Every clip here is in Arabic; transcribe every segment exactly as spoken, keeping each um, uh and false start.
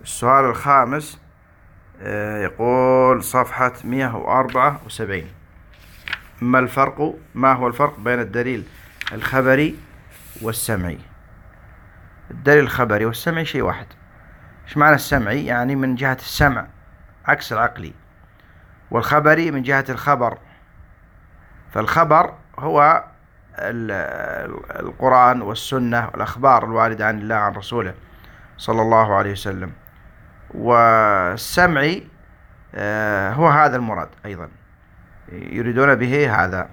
السؤال الخامس يقول صفحة مئة وأربعة وسبعين: ما الفرق ما هو الفرق بين الدليل الخبري والسمعي؟ الدليل الخبري والسمعي شيء واحد. ايش معنى السمعي؟ يعني من جهة السمع عكس العقلي، والخبري من جهة الخبر. فالخبر هو القرآن والسنة والأخبار الواردة عن الله عن رسوله صلى الله عليه وسلم. والسمعي هو هذا المراد أيضا، يريدون به هذا.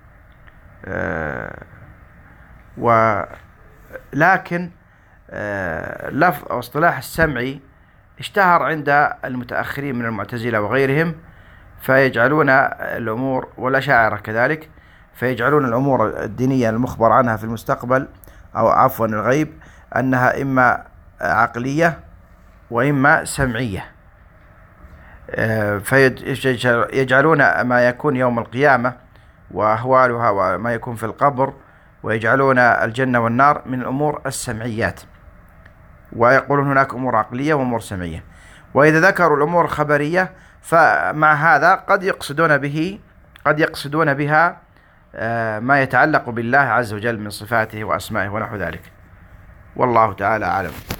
ولكن لفظ أو اصطلاح السمعي اشتهر عند المتأخرين من المعتزلة وغيرهم، فيجعلون الأمور، والأشاعرة كذلك، فيجعلون الأمور الدينية المخبر عنها في المستقبل أو عفوا الغيب أنها إما عقلية وإما سمعية. فيجعلون ما يكون يوم القيامة وأهوالها وما يكون في القبر، ويجعلون الجنة والنار من الأمور السمعيات، ويقولون هناك أمور عقلية وأمور سمعية. وإذا ذكروا الأمور الخبرية فمع هذا قد يقصدون به قد يقصدون بها ما يتعلق بالله عز وجل من صفاته وأسمائه ونحو ذلك، والله تعالى أعلم.